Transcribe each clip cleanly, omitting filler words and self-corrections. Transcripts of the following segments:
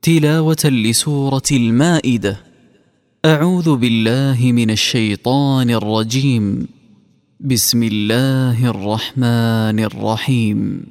تلاوة لسورة المائدة. أعوذ بالله من الشيطان الرجيم. بسم الله الرحمن الرحيم.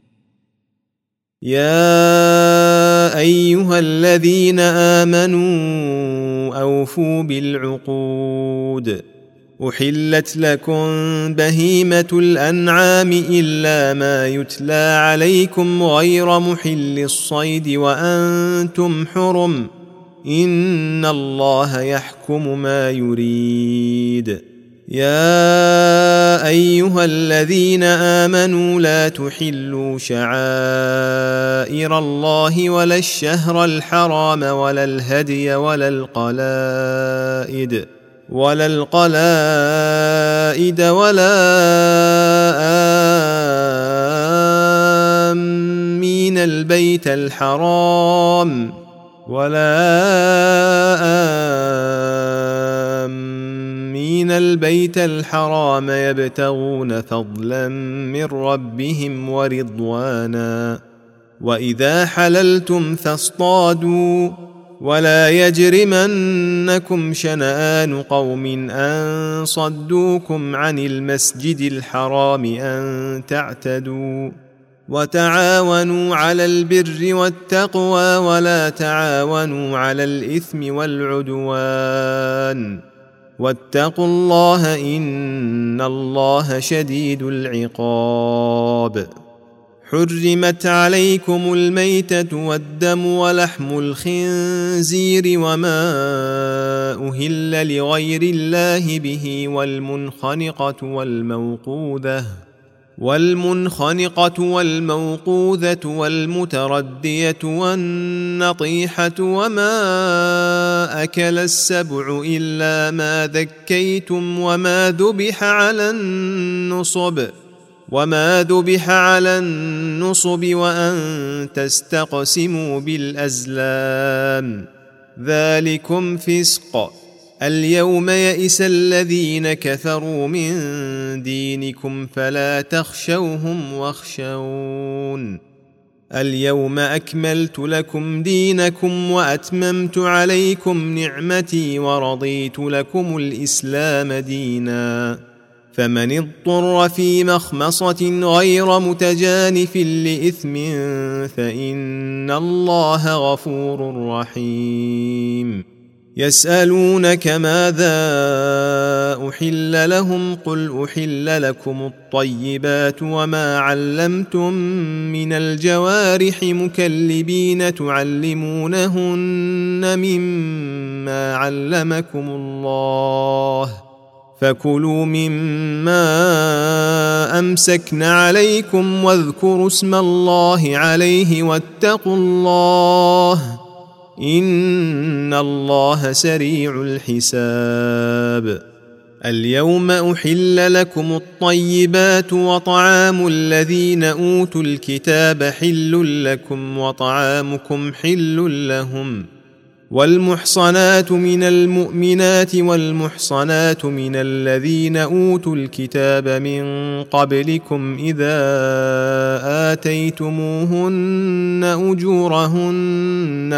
يا أيها الذين آمنوا أوفوا بالعقود. أحلت لكم بهيمة الأنعام إلا ما يتلى عليكم غير محل الصيد وأنتم حرم، إن الله يحكم ما يريد. يا أيها الذين آمنوا لا تحلوا شعائر الله ولا الشهر الحرام ولا الهدي ولا القلائد ولا آمين البيت الحرام يبتغون فضلا من ربهم ورضوانا. وإذا حللتم فاصطادوا، ولا يجرمنكم شنآن قوم أن صدوكم عن المسجد الحرام أن تعتدوا. وتعاونوا على البر والتقوى ولا تعاونوا على الإثم والعدوان، واتقوا الله إن الله شديد العقاب. حرمت عليكم الميتة والدم ولحم الخنزير وما أهل لغير الله به والمنخنقة والموقوذة والمتردية والنطيحة وما أكل السبع إلا ما ذكيتم وما ذبح على النصب وأن تستقسموا بالأزلام، ذلكم فسق. اليوم يئس الذين كفروا من دينكم فلا تخشوهم واخشون. اليوم أكملت لكم دينكم وأتممت عليكم نعمتي ورضيت لكم الإسلام دينا. فمن اضطر في مخمصة غير متجانف لإثم فإن الله غفور رحيم. يسألونك ماذا أحل لهم قل أحل لكم الطيبات وما علمتم من الجوارح مكلبين تعلمونهن مما علمكم الله، فكلوا مما أمسكن عليكم واذكروا اسم الله عليه واتقوا الله إن الله سريع الحساب. اليوم أحل لكم الطيبات وطعام الذين أوتوا الكتاب حل لكم وطعامكم حل لهم. والمحصنات من المؤمنات والمحصنات من الذين أوتوا الكتاب من قبلكم إذا آتيتموهن أجورهن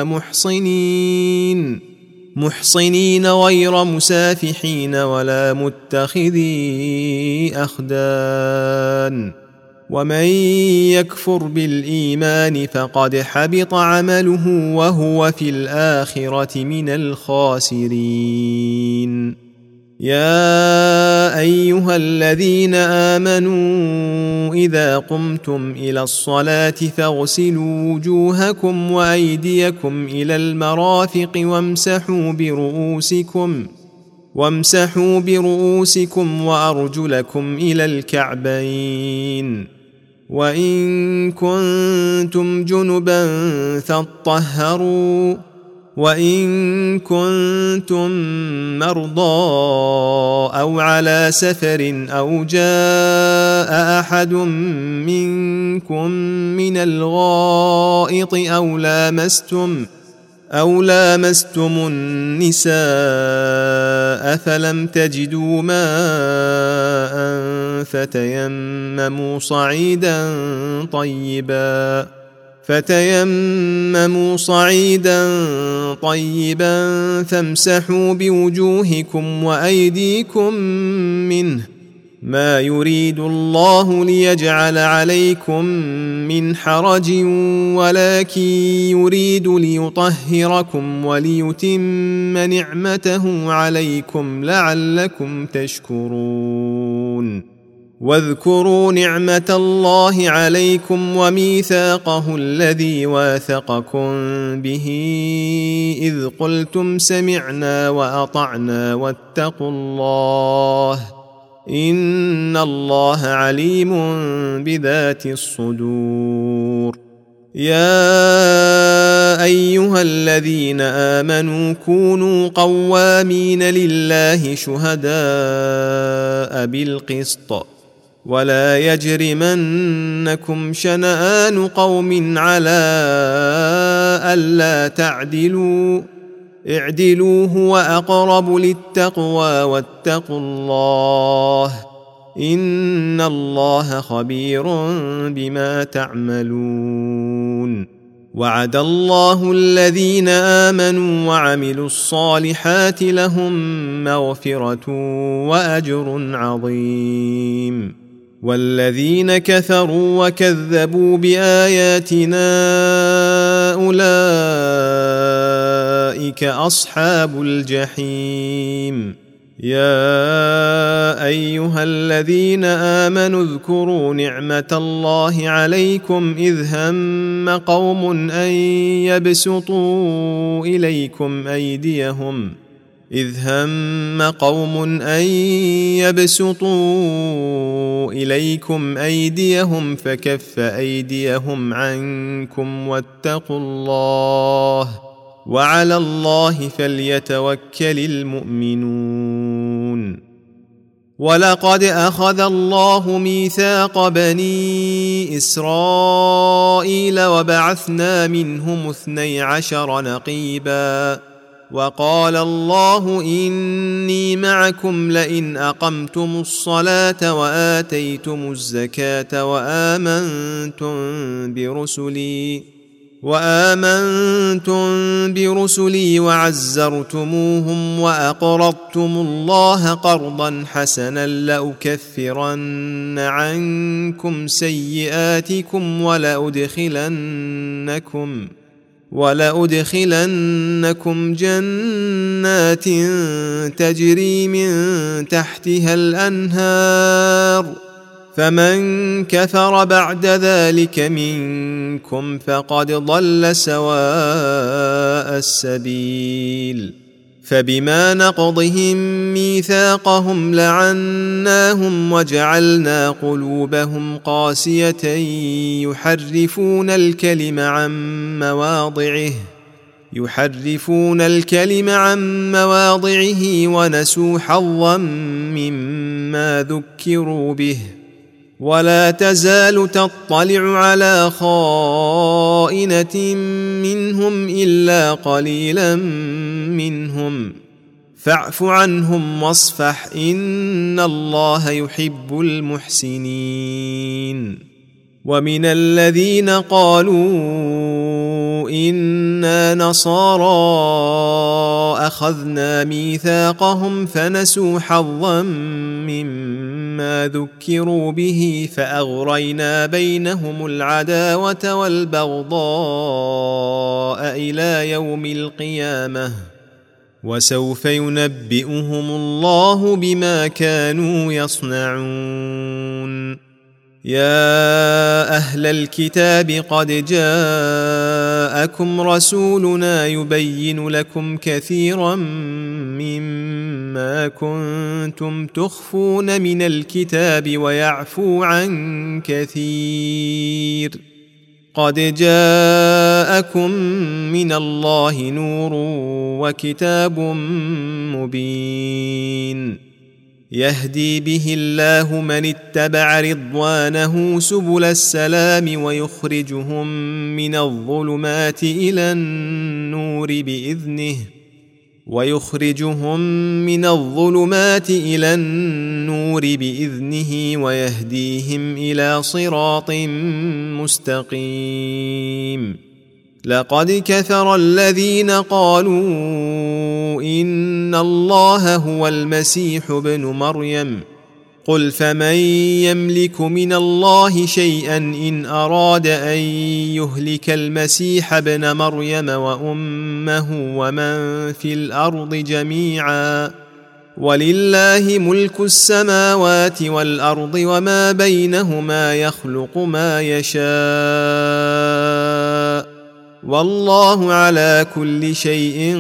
محصنين غير مسافحين ولا متخذي أخدان. ومن يكفر بالإيمان فقد حبط عمله وهو في الآخرة من الخاسرين. يا أيها الذين آمنوا إذا قمتم إلى الصلاة فاغسلوا وجوهكم وأيديكم إلى المرافق وامسحوا برؤوسكم وأرجلكم إلى الكعبين، وإن كنتم جنبا فاطهروا، وإن كنتم مرضى أو على سفر أو جاء أحد منكم من الغائط أو لامستم النساء فلم تجدوا ماء فتيمموا صعيدا طيبا فتيمموا صعيدا طيبا فامسحوا بوجوهكم وأيديكم منه، ما يريد الله ليجعل عليكم من حرج ولكن يريد ليطهركم وليتم نعمته عليكم لعلكم تشكرون. واذكروا نعمة الله عليكم وميثاقه الذي واثقكم به إذ قلتم سمعنا وأطعنا واتقوا الله إن الله عليم بذات الصدور. يا أيها الذين آمنوا كونوا قوامين لله شهداء بالقسط ولا يجرمنكم شنآن قوم على ألا تعدلوا اعدلوا هو أقرب للتقوى واتقوا الله إن الله خبير بما تعملون. وعد الله الذين آمنوا وعملوا الصالحات لهم مغفرة وأجر عظيم. والذين كفروا وكذبوا بآياتنا أولئك أصحاب الجحيم. يا أيها الذين آمنوا اذكروا نعمة الله عليكم إذ هم قوم أن يبسطوا إليكم أيديهم فكف أيديهم عنكم واتقوا الله وعلى الله فليتوكل المؤمنون. ولقد أخذ الله ميثاق بني إسرائيل وبعثنا منهم 12 نقيبا وقال الله إني معكم لئن أقمتم الصلاة وآتيتم الزكاة وآمنتم برسلي وعزرتموهم وأقرضتم الله قرضا حسنا لأكفرن عنكم سيئاتكم ولأدخلنكم جنات تجري من تحتها الأنهار فمن كفر بعد ذلك منكم فقد ضل سواء السبيل. فبما نقضهم ميثاقهم لعناهم وجعلنا قلوبهم قاسية يحرفون الكلم عن مواضعه ونسوا حظا مما ذكروا به. ولا تزال تطلع على خائنة منهم إلا قليلا منهم فاعف عنهم واصفح إن الله يحب المحسنين. ومن الذين قالوا إنا نصارى أخذنا ميثاقهم فنسوا حظا مما ذكروا به فأغرينا بينهم العداوة والبغضاء إلى يوم القيامة وسوف ينبئهم الله بما كانوا يصنعون. يا أهل الكتاب قد جاءكم رسولنا يبين لكم كثيرا مما كنتم تخفون من الكتاب ويعفو عن كثير. قد جاءكم من الله نور وكتاب مبين يهدي به الله من اتبع رضوانه سبل السلام ويخرجهم من الظلمات إلى النور بإذنه ويخرجهم من الظلمات إلى النور بإذنه ويهديهم إلى صراط مستقيم. لقد كفر الذين قالوا إن الله هو المسيح ابن مريم قل فمن يملك من الله شيئا إن أراد أن يهلك المسيح ابن مريم وأمه ومن في الأرض جميعا ولله ملك السماوات والأرض وما بينهما يخلق ما يشاء والله على كل شيء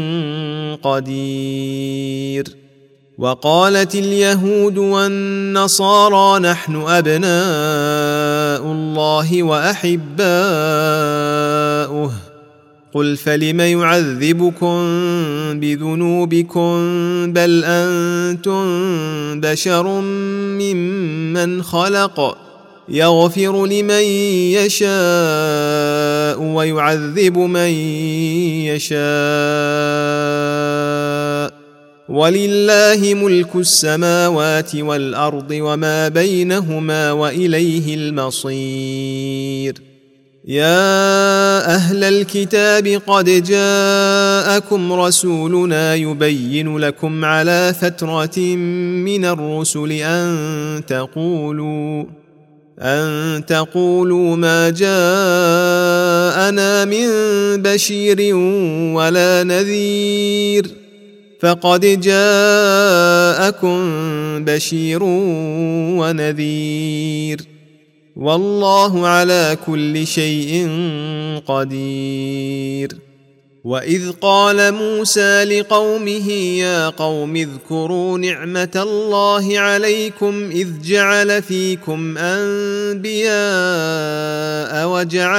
قدير. وقالت اليهود والنصارى نحن أبناء الله وأحباؤه قل فلم يعذبكم بذنوبكم بل أنتم بشر ممن خلق يغفر لمن يشاء ويعذب من يشاء ولله ملك السماوات والأرض وما بينهما وإليه المصير. يا أهل الكتاب قد جاءكم رسولنا يبين لكم على فترة من الرسل أن تقولوا ما جاءنا من بشير ولا نذير فقد جاءكم بشير ونذير والله على كل شيء قدير. وإذ قال موسى لقومه يا قوم اذكروا نعمة الله عليكم إذ جعل فيكم أنبياء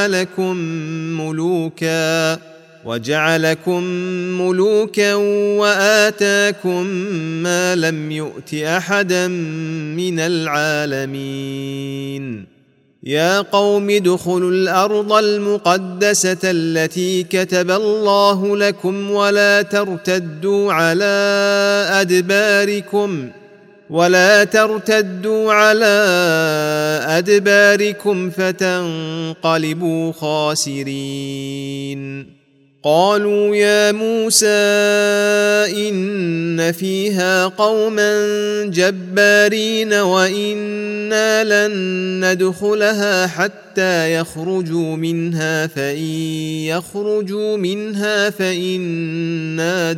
وجعلكم ملوكا وآتاكم ما لم يؤت أحدا من العالمين. يا قوم ادخلوا الأرض المقدسة التي كتب الله لكم ولا ترتدوا على أدباركم فتنقلبوا خاسرين. قالوا يا موسى إن فيها قوما جبارين وإنا لن ندخلها حتى يخرجوا منها فإن يخرجوا منها فإنا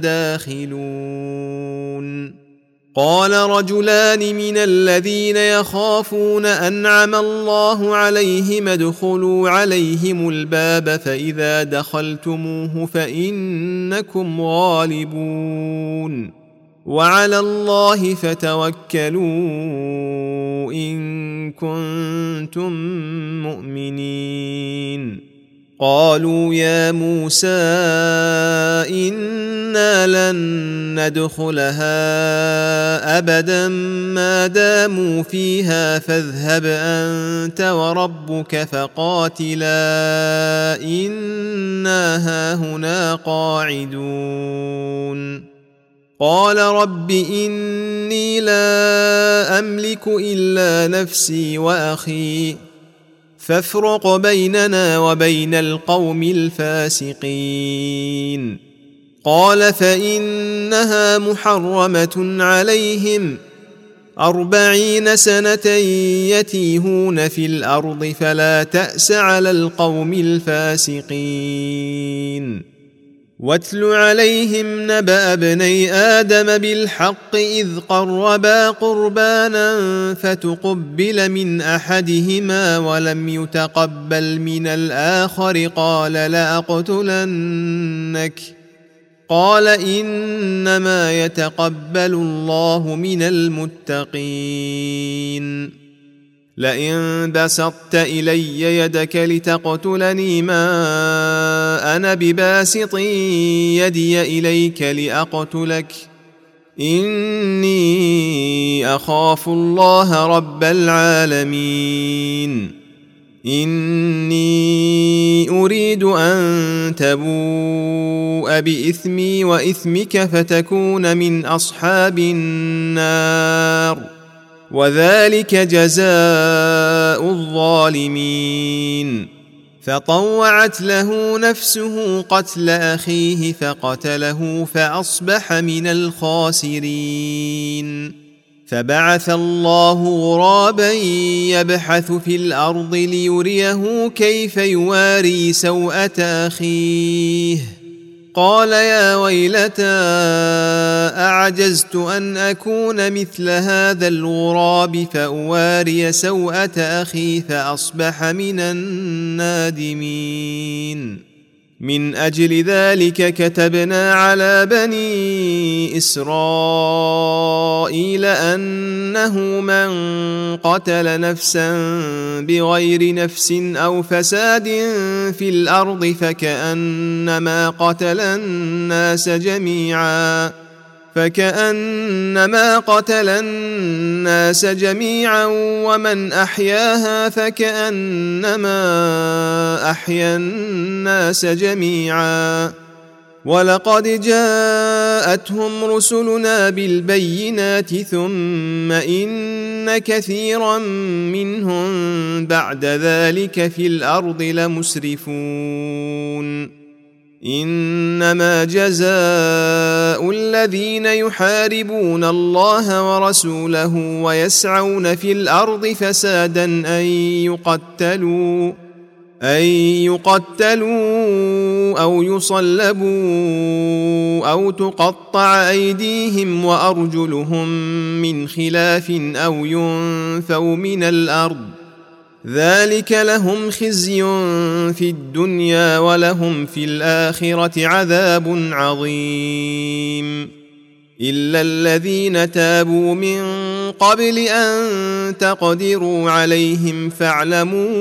داخلون. قال رجلان من الذين يخافون أنعم الله عليهم ادخلوا عليهم الباب فإذا دخلتموه فإنكم غالبون وعلى الله فتوكلوا إن كنتم مؤمنين. قالوا يا موسى إنا لن ندخلها أبدا ما داموا فيها فاذهب أنت وربك فقاتلا إنا هاهنا قاعدون. قال رب إني لا أملك إلا نفسي وأخي فافرق بيننا وبين القوم الفاسقين. قال فإنها محرمة عليهم 40 سنة يتيهون في الأرض فلا تأس على القوم الفاسقين. واتل عليهم نبأ ابني آدم بالحق إذ قربا قربانا فتقبل من أحدهما ولم يتقبل من الآخر قال لأقتلنك قال إنما يتقبل الله من المتقين. لئن بسطت إلي يدك لتقتلني ما أنا بباسط يدي إليك لأقتلك إني أخاف الله رب العالمين. إني أريد أن تبوء بإثمي وإثمك فتكون من أصحاب النار، وذلك جزاء الظالمين. فطوعت له نفسه قتل أخيه فقتله فأصبح من الخاسرين. فبعث الله غرابا يبحث في الأرض ليريه كيف يواري سوءة أخيه، قال يا ويلتى أعجزت أن أكون مثل هذا الغراب فأواري سوءة أخي فأصبح من النادمين. من أجل ذلك كتبنا على بني إسرائيل أنه من قتل نفسا بغير نفس أو فساد في الأرض فكأنما قتل الناس جميعا ومن أحياها فكأنما أحيا الناس جميعا. ولقد جاءتهم رسلنا بالبينات ثم إن كثيرا منهم بعد ذلك في الأرض لمسرفون. إنما جزاء الذين يحاربون الله ورسوله ويسعون في الأرض فسادا أن يقتلوا أو يصلبوا أو تقطع أيديهم وأرجلهم من خلاف أو ينفوا من الأرض، ذلك لهم خزي في الدنيا ولهم في الآخرة عذاب عظيم. إلا الذين تابوا من قبل أن تقدروا عليهم فاعلموا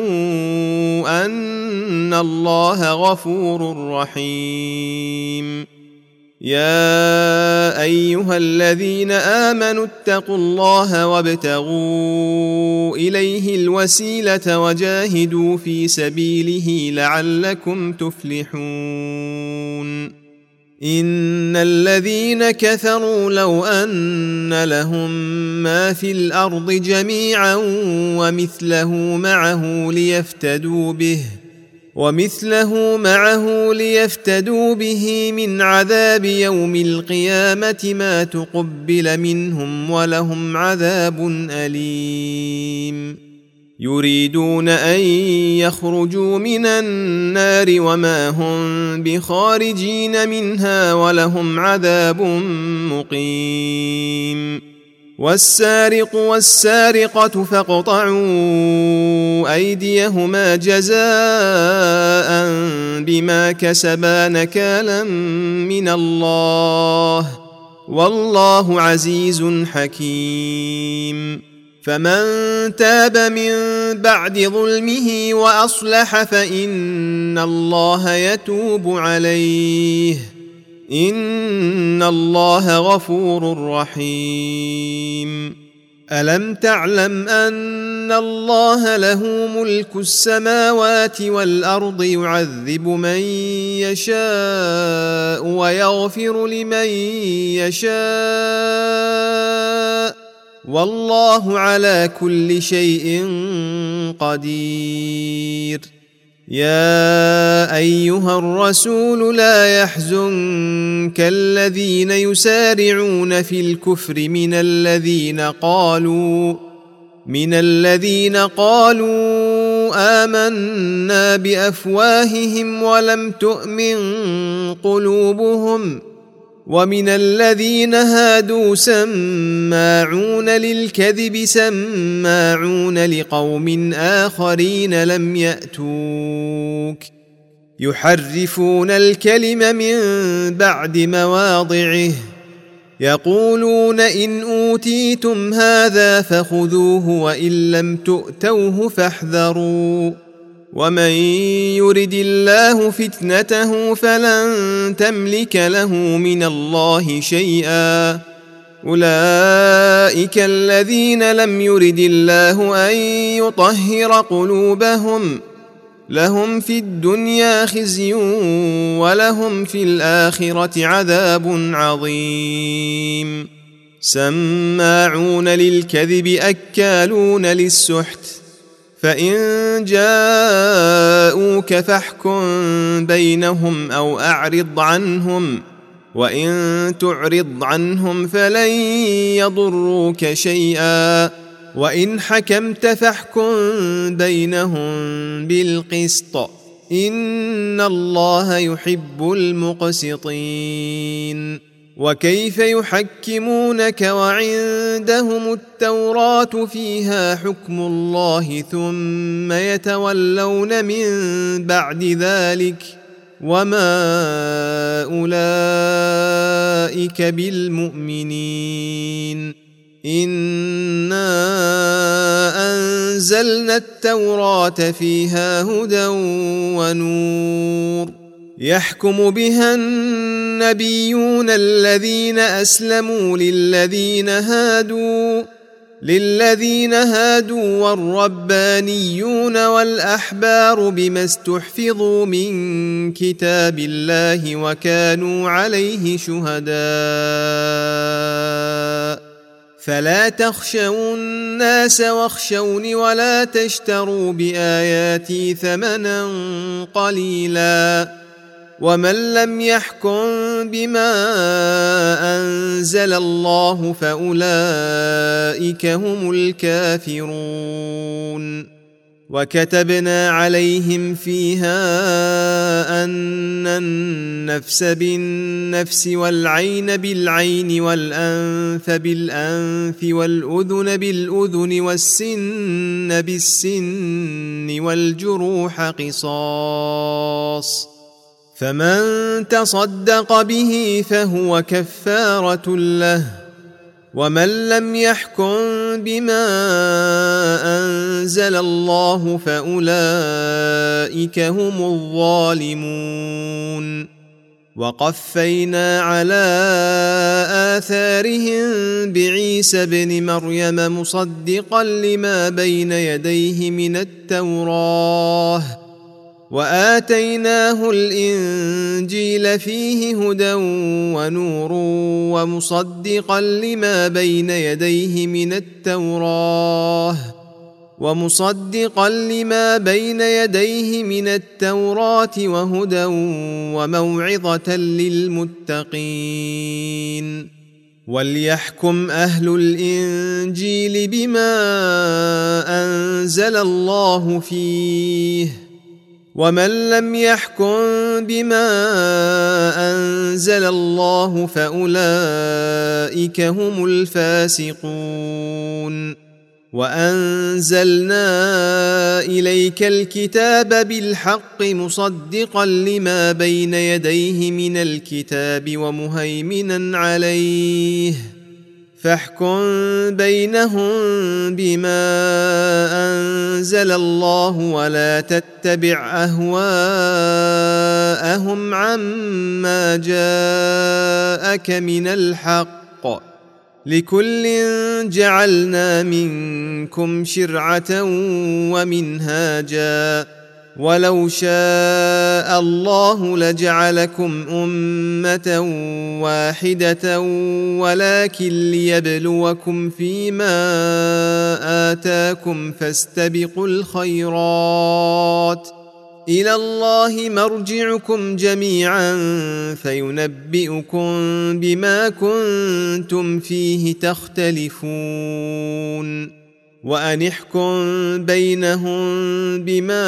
أن الله غفور رحيم. يا أيها الذين آمنوا اتقوا الله وابتغوا إليه الوسيلة وجاهدوا في سبيله لعلكم تفلحون. إن الذين كفروا لو أن لهم ما في الأرض جميعا ومثله معه ليفتدوا به من عذاب يوم القيامة ما تقبل منهم ولهم عذاب أليم. يريدون أن يخرجوا من النار وما هم بخارجين منها ولهم عذاب مقيم. والسارق والسارقة فاقطعوا أيديهما جزاء بما كسبا نكالا من الله والله عزيز حكيم. فمن تاب من بعد ظلمه وأصلح فإن الله يتوب عليه إن الله غفور رحيم. ألم تعلم أن الله له ملك السماوات والأرض يعذب من يشاء ويغفر لمن يشاء والله على كل شيء قدير. يا أيها الرسول لا يحزنك الذين يسارعون في الكفر من الذين قالوا آمنا بأفواههم ولم تؤمن قلوبهم ومن الذين هادوا سماعون للكذب سماعون لقوم آخرين لم يأتوك يحرفون الكلم من بعد مواضعه يقولون إن أوتيتم هذا فخذوه وإن لم تؤتوه فاحذروا ومن يرد الله فتنته فلن تملك له من الله شيئا أولئك الذين لم يرد الله أن يطهر قلوبهم لهم في الدنيا خزي ولهم في الآخرة عذاب عظيم سماعون للكذب أكالون للسحت فإن جاءوك فاحكم بينهم أو أعرض عنهم وإن تعرض عنهم فلن يضروك شيئا وإن حكمت فاحكم بينهم بالقسط إن الله يحب المقسطين وكيف يحكمونك وعندهم التوراة فيها حكم الله ثم يتولون من بعد ذلك وما أولئك بالمؤمنين إنا أنزلنا التوراة فيها هدى ونور يحكم بها النبيون الذين أسلموا للذين هادوا والربانيون والأحبار بما استحفظوا من كتاب الله وكانوا عليه شهداء فلا تخشوا الناس واخشوني ولا تشتروا بآياتي ثمنا قليلا ومن لم يحكم بما أنزل الله فأولئك هم الكافرون وكتبنا عليهم فيها أن النفس بالنفس والعين بالعين والأنف بالأنف والأذن بالأذن والسن بالسن والجروح قصاص فمن تصدق به فهو كفارة له ومن لم يحكم بما أنزل الله فأولئك هم الظالمون وقفينا على آثارهم بعيسى ابن مريم مصدقا لما بين يديه من التوراة وآتيناه الإنجيل فيه هدى ونور ومصدقا لما بين يديه من التوراة وهدى وموعظة للمتقين وليحكم أهل الإنجيل بما أنزل الله فيه ومن لم يحكم بما أنزل الله فأولئك هم الفاسقون وأنزلنا إليك الكتاب بالحق مصدقا لما بين يديه من الكتاب ومهيمنا عليه فاحكم بينهم بما أنزل الله ولا تتبع أهواءهم عما جاءك من الحق لكل جعلنا منكم شرعة ومنهاجا ولو شاء الله لجعلكم أمة واحدة ولكن ليبلوكم فيما آتاكم فاستبقوا الخيرات إلى الله مرجعكم جميعا فينبئكم بما كنتم فيه تختلفون وأن احكم بينهم بما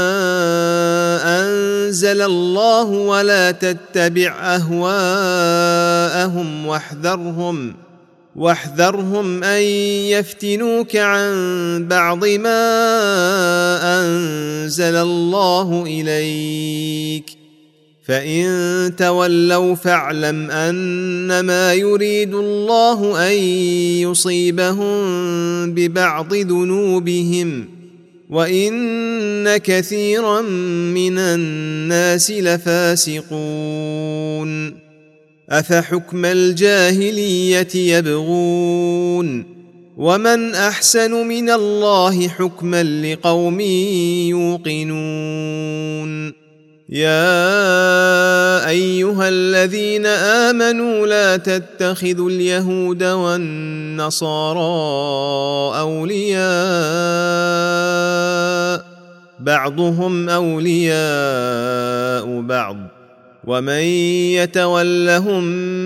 أنزل الله ولا تتبع أهواءهم واحذرهم أن يفتنوك عن بعض ما أنزل الله إليك فإن تولوا فاعلم أنما يريد الله أن يصيبهم ببعض ذنوبهم وإن كثيرا من الناس لفاسقون أفحكم الجاهلية يبغون ومن أحسن من الله حكما لقوم يوقنون. يا أيها الذين آمنوا لا تتخذوا اليهود والنصارى أولياء بعضهم أولياء بعض ومن يتولهم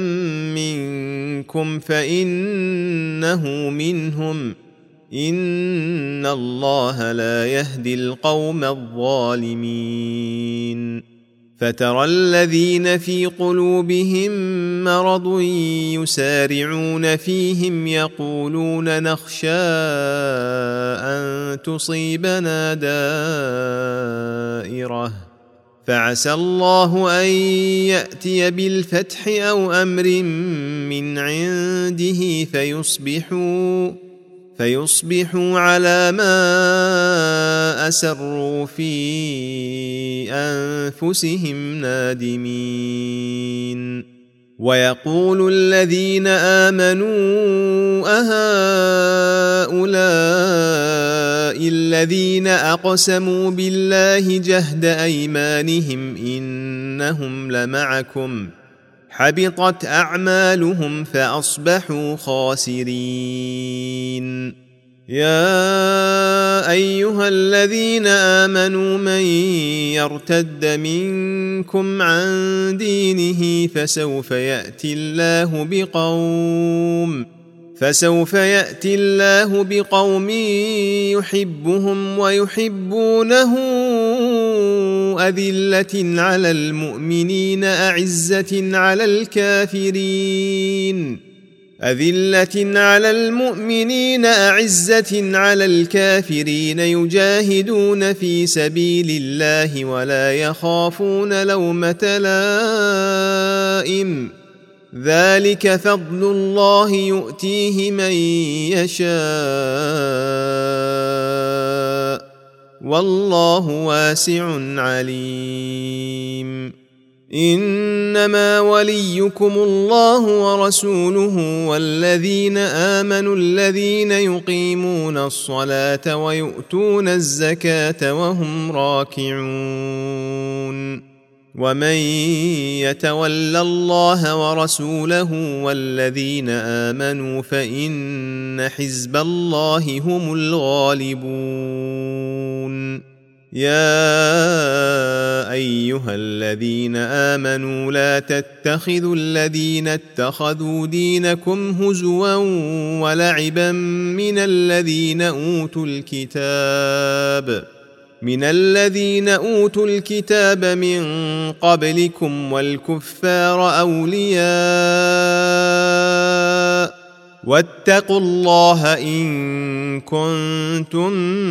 منكم فإنه منهم إن الله لا يهدي القوم الظالمين. فترى الذين في قلوبهم مرض يسارعون فيهم يقولون نخشى أن تصيبنا دائرة فعسى الله أن يأتي بالفتح أو أمر من عنده فيصبحوا على ما أسروا في أنفسهم نادمين. ويقول الذين آمنوا أهؤلاء الذين أقسموا بالله جهد أيمانهم إنهم لمعكم حبطت أعمالهم فأصبحوا خاسرين. يا أيها الذين آمنوا من يرتد منكم عن دينه فسوف يأتي الله بقوم يحبهم ويحبونه أذلة على المؤمنين أعزة على الكافرين يجاهدون في سبيل الله ولا يخافون لومة لائم ذلك فضل الله يؤتيه من يشاء والله واسع عليم. إنما وليكم الله ورسوله والذين آمنوا الذين يقيمون الصلاة ويؤتون الزكاة وهم راكعون. ومن يتول الله ورسوله والذين آمنوا فإن حزب الله هم الغالبون. يا أيها الذين آمنوا لا تتخذوا الذين اتخذوا دينكم هزوا ولعبا من الذين أوتوا الكتاب من قبلكم والكفار أولياء واتقوا الله إن كنتم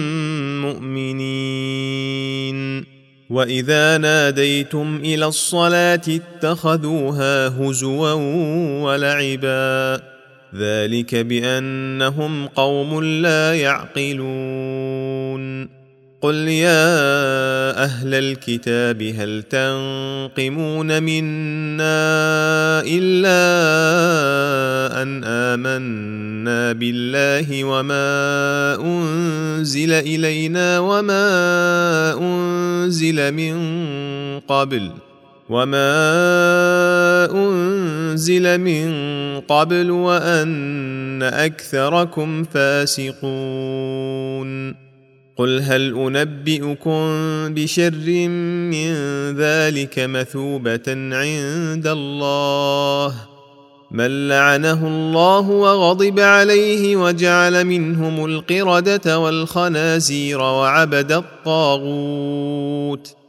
مؤمنين. وإذا ناديتم إلى الصلاة اتخذوها هزوا ولعبا ذلك بأنهم قوم لا يعقلون. قل يا أهل الكتاب هل تنقمون منا إلا أن آمنا بالله وما أنزل إلينا وما أنزل من قبل وأن أكثركم فاسقون. قل هل أنبئكم بشر من ذلك مثوبة عند الله من لعنه الله وغضب عليه وجعل منهم القردة والخنازير وعبد الطاغوت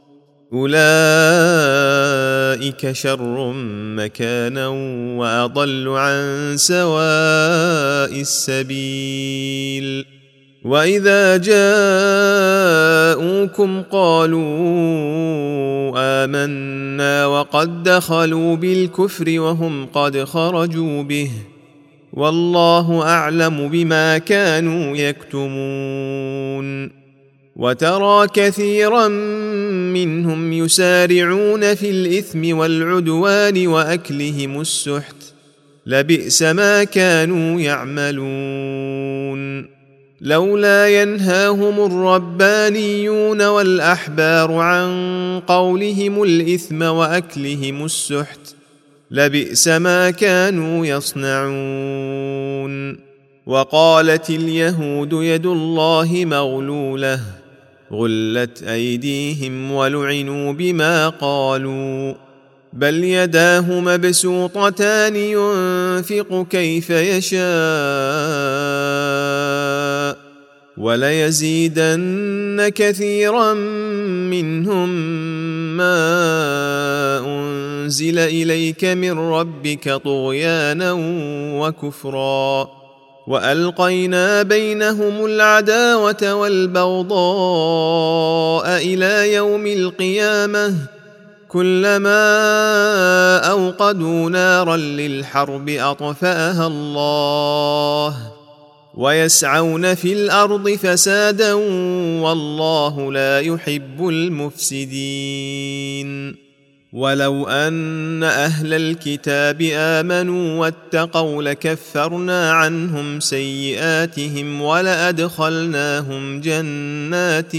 أولئك شر مكانا وأضل عن سواء السبيل. وإذا جاءوكم قالوا آمنا وقد دخلوا بالكفر وهم قد خرجوا به والله أعلم بما كانوا يكتمون. وترى كثيرا منهم يسارعون في الإثم والعدوان وأكلهم السحت لبئس ما كانوا يعملون. لولا ينهاهم الربانيون والأحبار عن قولهم الإثم وأكلهم السحت لبئس ما كانوا يصنعون. وقالت اليهود يد الله مغلولة غلت أيديهم ولعنوا بما قالوا بل يداه مبسوطتان ينفق كيف يشاء وليزيدن كثيرا منهم ما أنزل إليك من ربك طغيانا وكفرا وألقينا بينهم العداوة والبغضاء إلى يوم القيامة كلما أوقدوا نارا للحرب أطفأها الله ويسعون في الأرض فسادا والله لا يحب المفسدين. ولو أن أهل الكتاب آمنوا واتقوا لكفرنا عنهم سيئاتهم ولأدخلناهم جنات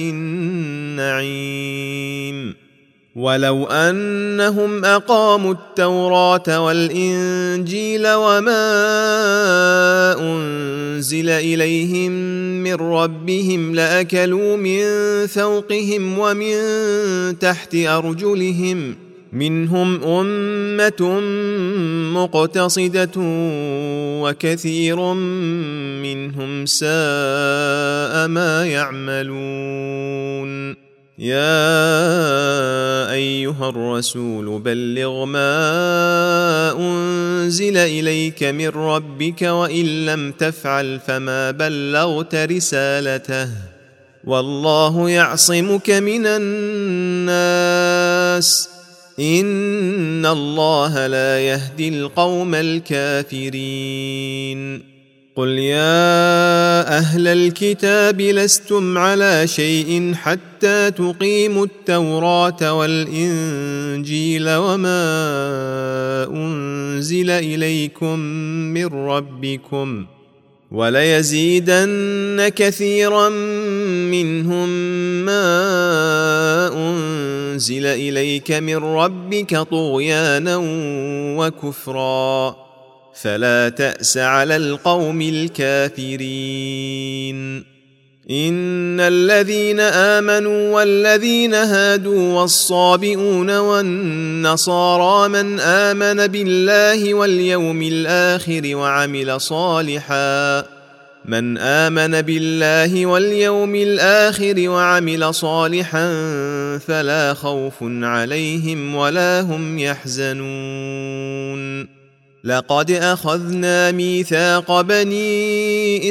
النعيم. ولو أنهم أقاموا التوراة والإنجيل وما أنزل إليهم من ربهم لأكلوا من فوقهم ومن تحت أرجلهم منهم أمة مقتصدة وكثير منهم ساء ما يعملون. يا أيها الرسول بلغ ما أنزل إليك من ربك وإن لم تفعل فما بلغت رسالته والله يعصمك من الناس إن الله لا يهدي القوم الكافرين. قل يا أهل الكتاب لستم على شيء حتى تقيموا التوراة والإنجيل وما أنزل إليكم من ربكم وليزيدن كثيرا منهم ما أنزل إليك من ربك طغيانا وكفرا فلا تأس على القوم الكافرين. إن الذين آمنوا والذين هادوا والصابئون والنصارى من آمن بالله واليوم الآخر وعمل صالحا فلا خوف عليهم ولا هم يحزنون. لقد أخذنا ميثاق بني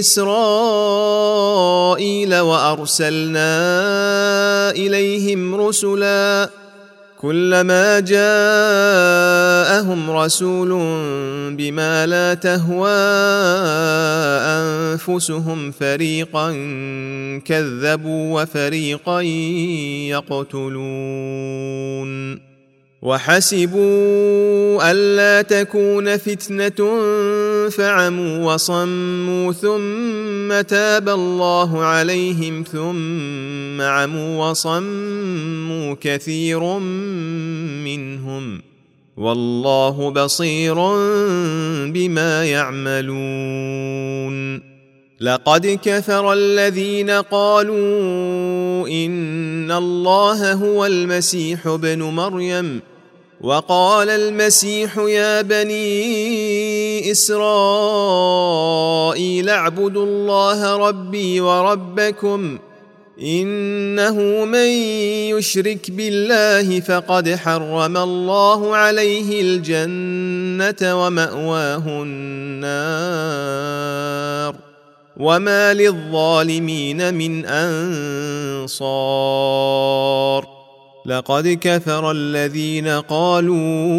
إسرائيل وأرسلنا إليهم رسلا كلما جاءهم رسول بما لا تهوى أنفسهم فريقا كذبوا وفريقا يقتلون. وحسبوا ألا تكون فتنة فعموا وصموا ثم تاب الله عليهم ثم عموا وصموا كثير منهم والله بصير بما يعملون. لقد كفر الذين قالوا إن الله هو المسيح ابن مريم وقال المسيح يا بني إسرائيل اعبدوا الله ربي وربكم إنه من يشرك بالله فقد حرم الله عليه الجنة ومأواه النار وما للظالمين من أنصار. لقد كفر الذين قالوا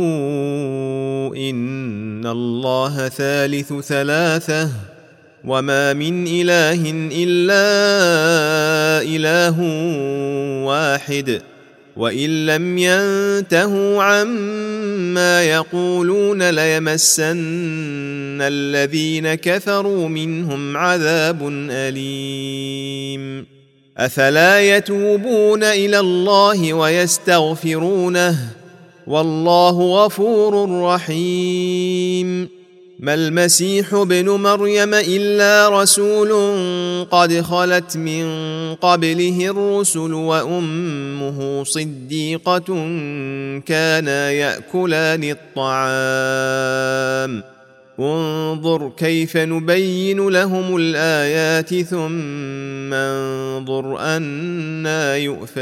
إن الله ثالث ثلاثة وما من إله إلا إله واحد وإن لم ينتهوا عما ما يقولون ليمسن الذين كفروا منهم عذاب أليم أفلا يتوبون إلى الله ويستغفرونه والله غفور رحيم ما المسيح ابن مريم إلا رسول قد خلت من قبله الرسل وأمه صديقة كانا يأكلان الطعام انظر كيف نبين لهم الآيات ثم انظر أنى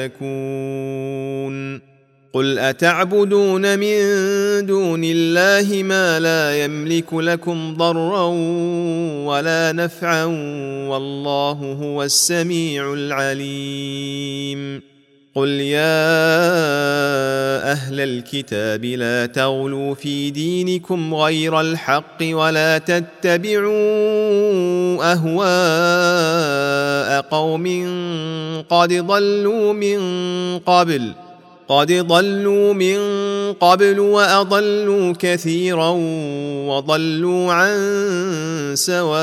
يؤفكون قل أتعبدون من دون الله ما لا يملك لكم ضرا ولا نفعا والله هو السميع العليم قل يا أهل الكتاب لا تغلوا في دينكم غير الحق ولا تتبعوا أهواء قوم قد ضلوا من قبل وأضلوا كثيرا وضلوا عن سواء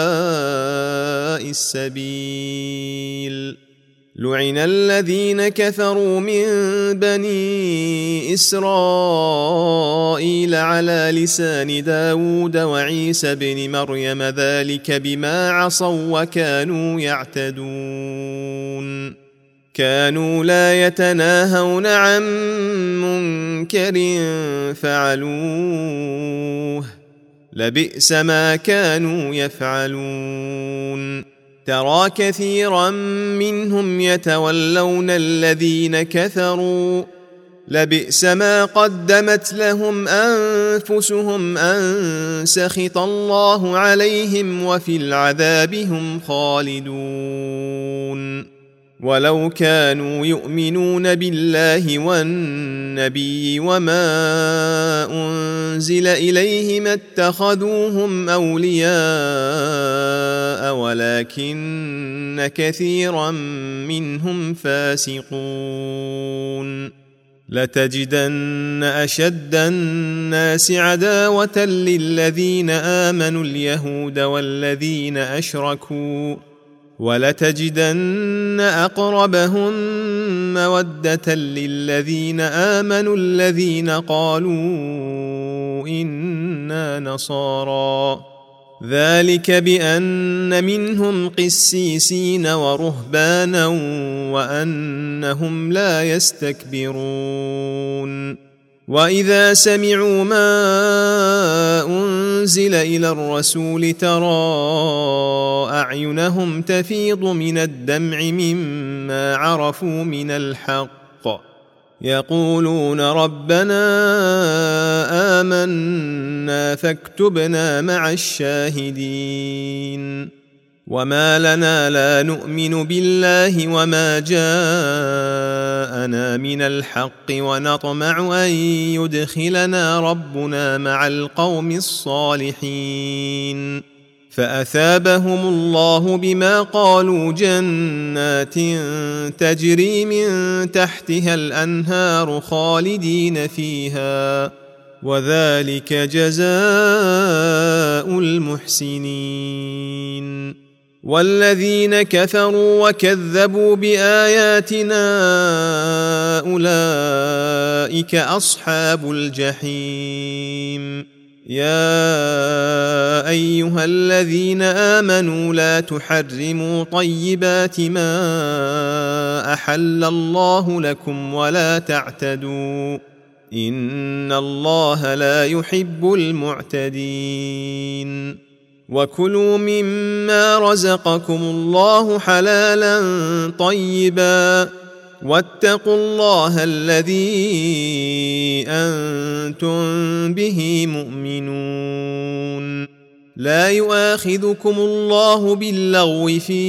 السبيل لعن الذين كفروا من بني إسرائيل على لسان داود وعيسى بن مريم ذلك بما عصوا وكانوا يعتدون كانوا لا يتناهون عن منكر فعلوه لبئس ما كانوا يفعلون ترى كثيرا منهم يتولون الذين كفروا لبئس ما قدمت لهم أنفسهم أن سخط الله عليهم وفي العذاب هم خالدون ولو كانوا يؤمنون بالله والنبي وما أنزل إليه ما اتخذوهم أولياء ولكن كثيرا منهم فاسقون لتجدن أشد الناس عداوة للذين آمنوا اليهود والذين أشركوا ولتجدن أقربهم مودة للذين آمنوا الذين قالوا إنا نصارى ذلك بأن منهم قسيسين ورهبانا وأنهم لا يستكبرون وإذا سمعوا ما أنزل إلى الرسول ترى أعينهم تفيض من الدمع مما عرفوا من الحق يقولون ربنا آمنا فاكتبنا مع الشاهدين وما لنا لا نؤمن بالله وما جاءنا من الحق ونطمع أن يدخلنا ربنا مع القوم الصالحين فأثابهم الله بما قالوا جنات تجري من تحتها الأنهار خالدين فيها وذلك جزاء المحسنين والذين كفروا وكذبوا بآياتنا أولئك أصحاب الجحيم يا أيها الذين آمنوا لا تحرموا طيبات ما أحل الله لكم ولا تعتدوا إن الله لا يحب المعتدين وكلوا مما رزقكم الله حلالا طيبا واتقوا الله الذي أنتم به مؤمنون لا يؤاخذكم الله باللغو في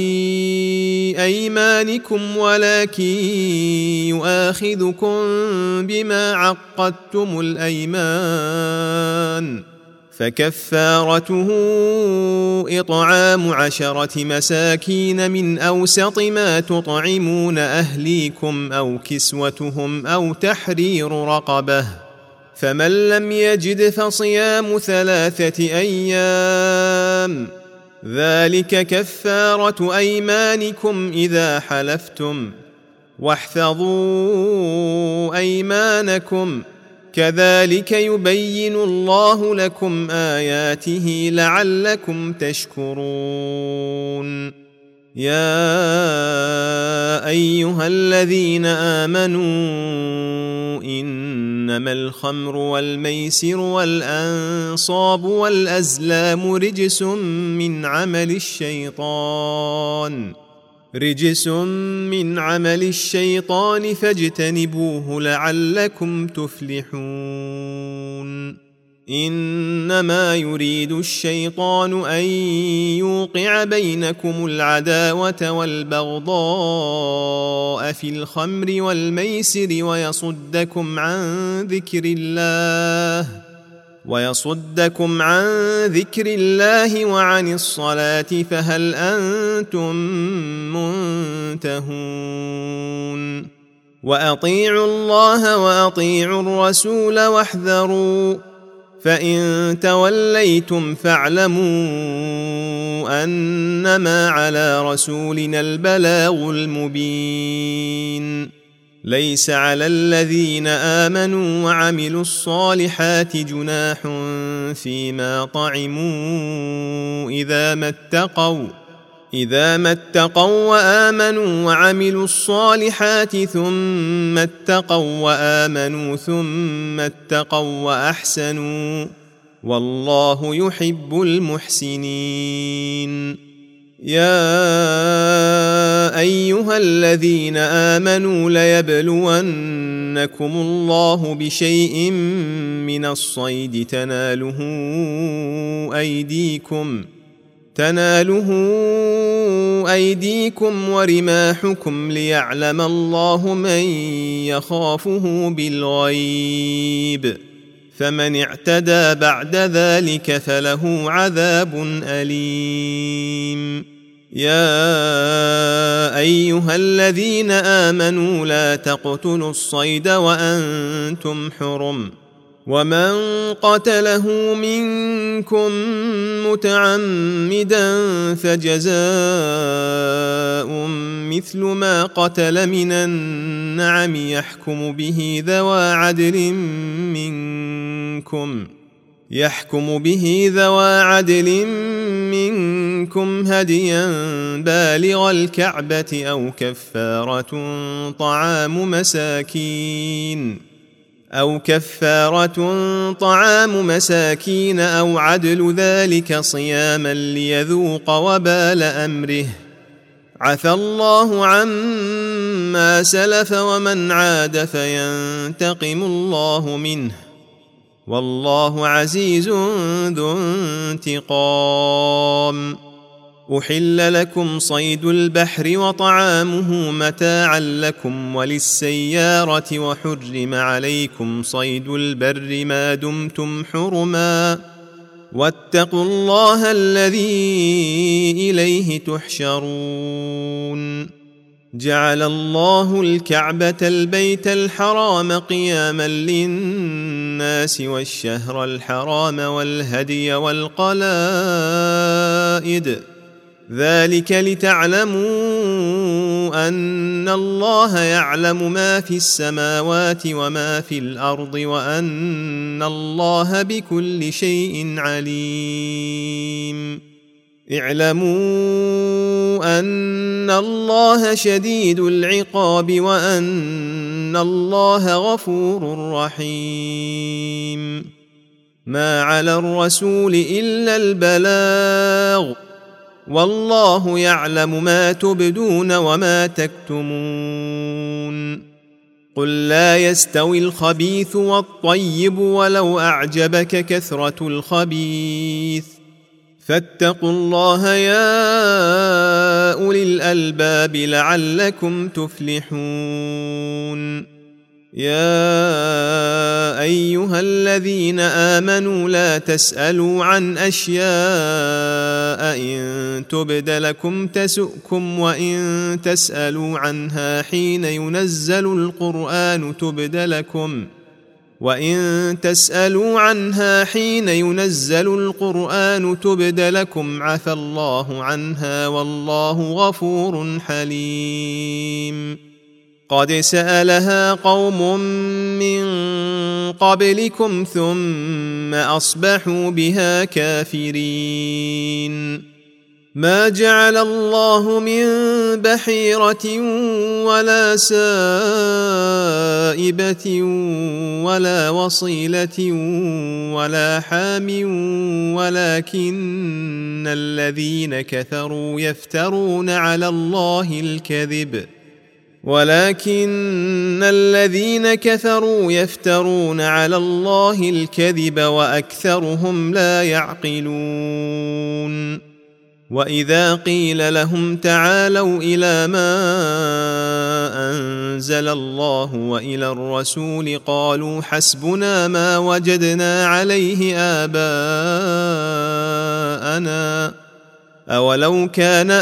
أيمانكم ولكن يؤاخذكم بما عقدتم الأيمان فكفارته إطعام 10 مساكين من أوسط ما تطعمون أهليكم أو كسوتهم أو تحرير رقبة فمن لم يجد فصيام 3 أيام ذلك كفارة أيمانكم إذا حلفتم واحفظوا أيمانكم كذلك يبين الله لكم آياته لعلكم تشكرون. يا أيها الذين آمنوا إنما الخمر والميسر والأنصاب والأزلام رجس من عمل الشيطان فاجتنبوه لعلكم تفلحون. إنما يريد الشيطان أن يوقع بينكم العداوة والبغضاء في الخمر والميسر ويصدكم عن ذكر الله وعن الصلاة فهل أنتم منتهون. وأطيعوا الله وأطيعوا الرسول واحذروا فإن توليتم فاعلموا أنما على رسولنا البلاغ المبين. ليس على الذين آمنوا وعملوا الصالحات جناح فيما طعموا إذا ما اتقوا وآمنوا وعملوا الصالحات ثم اتقوا وآمنوا ثم اتقوا وأحسنوا والله يحب المحسنين. يا أيها الذين آمنوا ليبلونكم الله بشيء من الصيد تناله أيديكم ورماحكم ليعلم الله من يخافه بالغيب فمن اعتدى بعد ذلك فله عذاب أليم. يا أيها الذين آمنوا لا تقتلوا الصيد وأنتم حرم ومن قتله منكم متعمدا فجزاء مثل ما قتل من النعم يحكم به ذوى عدل منكم هديا بالغ الكعبة أو كفارة طعام مساكين أو عدل ذلك صياما ليذوق وبال أمره عفى الله عما سلف ومن عاد فينتقم الله منه والله عزيز ذو انتقام. أحل لكم صيد البحر وطعامه متاعا لكم وللسيارة وحرم عليكم صيد البر ما دمتم حرما واتقوا الله الذي إليه تحشرون. جعل الله الكعبة البيت الحرام قياما للناس والشهر الحرام والهدي والقلائد ذلك لتعلموا أن الله يعلم ما في السماوات وما في الأرض وأن الله بكل شيء عليم. اعلموا أن الله شديد العقاب وأن الله غفور رحيم. ما على الرسول إلا البلاغ والله يعلم ما تبدون وما تكتمون. قل لا يستوي الخبيث والطيب ولو أعجبك كثرة الخبيث فاتقوا الله يا أولي الألباب لعلكم تفلحون. يا أيها الذين آمنوا لا تسألوا عن أشياء إن تبد لكم تسؤكم وإن تسألوا عنها حين ينزل القرآن تبد لكم وإن تسألوا عنها حين ينزل القرآن تبد لكم عفى الله عنها والله غفور حليم. قد سألها قوم من قبلكم ثم أصبحوا بها كافرين. ما جعل الله من بحيرة ولا سائبة ولا وصيلة ولا حام ولكن الذين كفروا يفترون على الله الكذب وأكثرهم لا يعقلون. وإذا قيل لهم تعالوا إلى ما أنزل الله وإلى الرسول قالوا حسبنا ما وجدنا عليه آباءنا أولو كان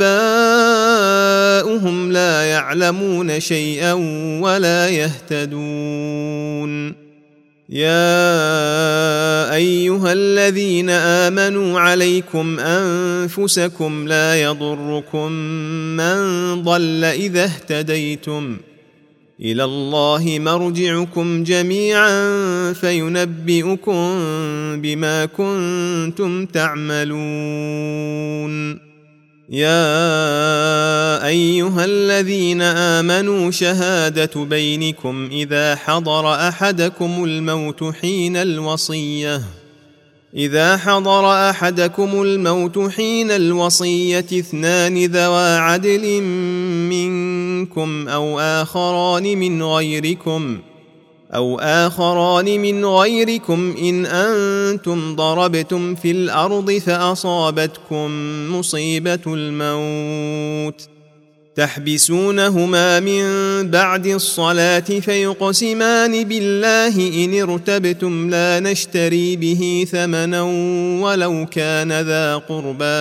آباؤهم لا يعلمون شيئا ولا يهتدون. يا أيها الذين آمنوا عليكم أنفسكم لا يضركم من ضل إذا اهتديتم إلى الله مرجعكم جميعا فينبئكم بما كنتم تعملون. يا أيها الذين آمنوا شهادة بينكم إذا حضر أحدكم الموت حين الوصية اثنان ذوى عدل منكم أو آخران من غيركم إن أنتم ضربتم في الأرض فأصابتكم مصيبة الموت تحبسونهما من بعد الصلاة فيقسمان بالله إن ارتبتم لا نشتري به ثمنا ولو كان ذا قربى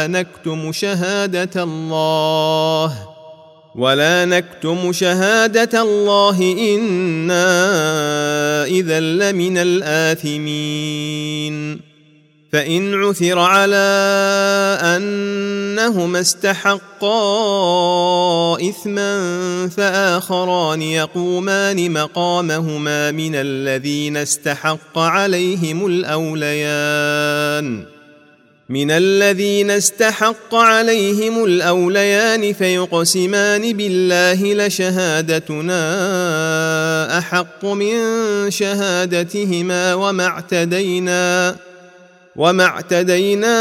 ولا نكتم شهادة الله إنا إذا لمن الآثمين. فإن عثر على أنهما استحقا إثما فآخران يقومان مقامهما من الذين استحق عليهم الأوليان فيقسمان بالله لشهادتنا أحق من شهادتهما وما اعتدينا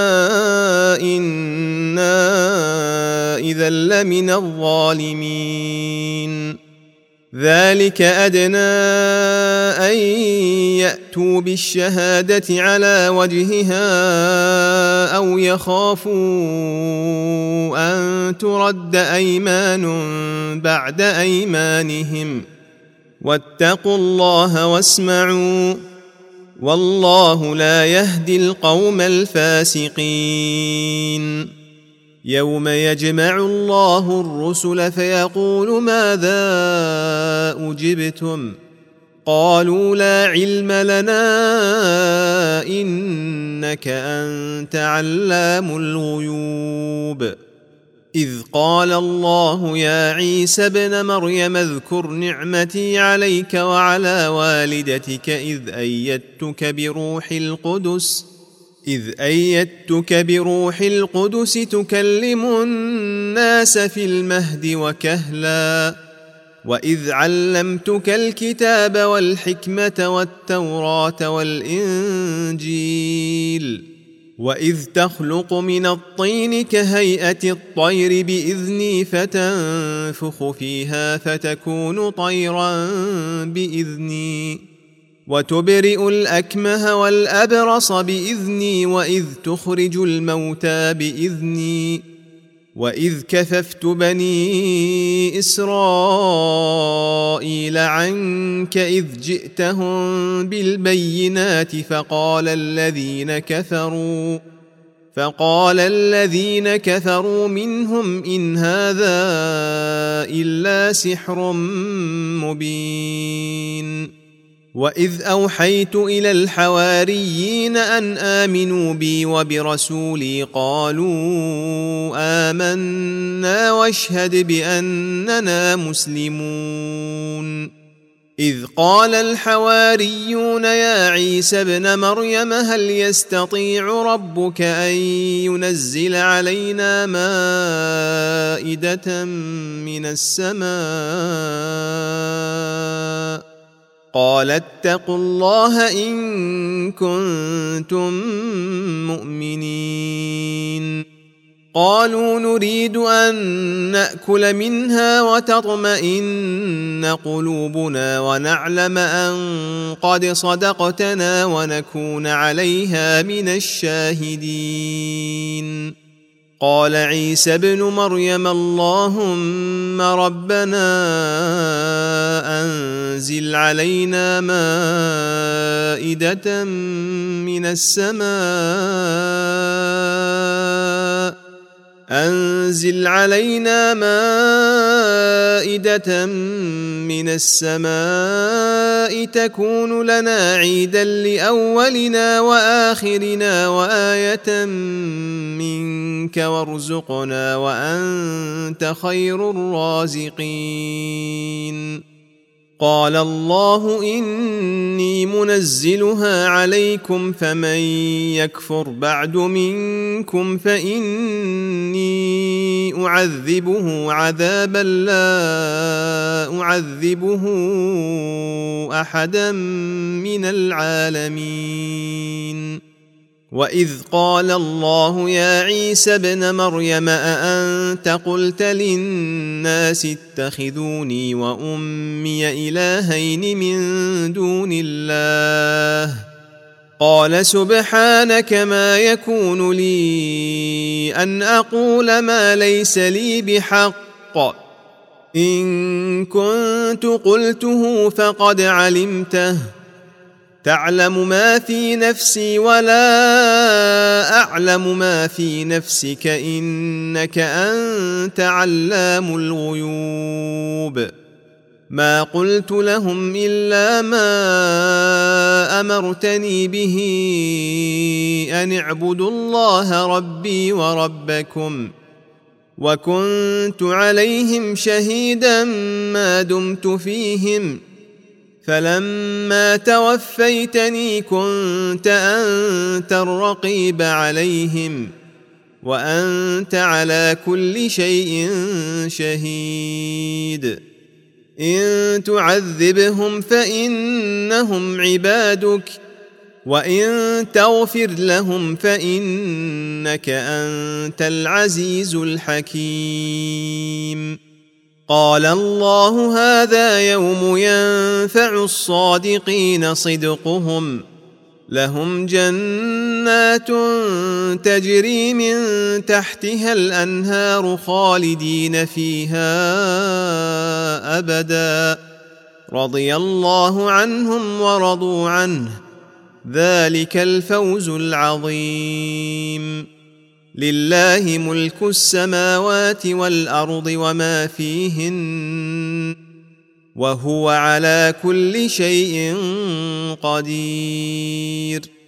إنا إذا لمن الظالمين. ذلك أدنى أن يأتوا بالشهادة على وجهها أو يخافوا أن ترد أيمان بعد أيمانهم واتقوا الله واسمعوا والله لا يهدي القوم الفاسقين. يوم يجمع الله الرسل فيقول ماذا أجبتم قالوا لا علم لنا إنك أنت علام الغيوب. إذ قال الله يا عيسى ابن مريم اذكر نعمتي عليك وعلى والدتك إذ أيدتك بروح القدس تكلم الناس في المهد وكهلا وإذ علمتك الكتاب والحكمة والتوراة والإنجيل وإذ تخلق من الطين كهيئة الطير بإذني فتنفخ فيها فتكون طيرا بإذني وتبرئ الأكمه والأبرص بإذني وإذ تخرج الموتى بإذني وإذ كففت بني إسرائيل عنك إذ جئتهم بالبينات فقال الذين كفروا منهم إن هذا إلا سحر مبين. وإذ أوحيت إلى الحواريين أن آمنوا بي وبرسولي قالوا آمنا واشهد بأننا مسلمون. إذ قال الحواريون يا عيسى ابن مريم هل يستطيع ربك أن ينزل علينا مائدة من السماء قال اتقوا الله إن كنتم مؤمنين. قالوا نريد أن نأكل منها وتطمئن قلوبنا ونعلم أن قد صدقتنا ونكون عليها من الشاهدين. قال عيسى ابن مريم اللهم ربنا أنزل علينا مائدة من السماء أنزل علينا مائدة من السماء تكون لنا عيدا لأولنا وآخرنا وآية منك وارزقنا وأنت خير الرازقين. قال الله إني منزلها عليكم فمن يكفر بعد منكم فإني أعذبه عذابا لا أعذبه أحدا من العالمين. وإذ قال الله يا عيسى ابن مريم أأنت قلت للناس اتخذوني وأمي إلهين من دون الله قال سبحانك ما يكون لي أن أقول ما ليس لي بحق إن كنت قلته فقد علمته تعلم ما في نفسي ولا أعلم ما في نفسك إنك أنت علام الغيوب. ما قلت لهم إلا ما أمرتني به أن اعبدوا الله ربي وربكم وكنت عليهم شهيدا ما دمت فيهم فلما توفيتني كنت أنت الرقيب عليهم وأنت على كل شيء شهيد. إن تعذبهم فإنهم عبادك وإن تغفر لهم فإنك أنت العزيز الحكيم. قال الله هذا يوم ينفع الصادقين صدقهم لهم جنات تجري من تحتها الأنهار خالدين فيها أبدا رضي الله عنهم ورضوا عنه ذلك الفوز العظيم. لله ملك السماوات والأرض وما فيهن وهو على كل شيء قدير.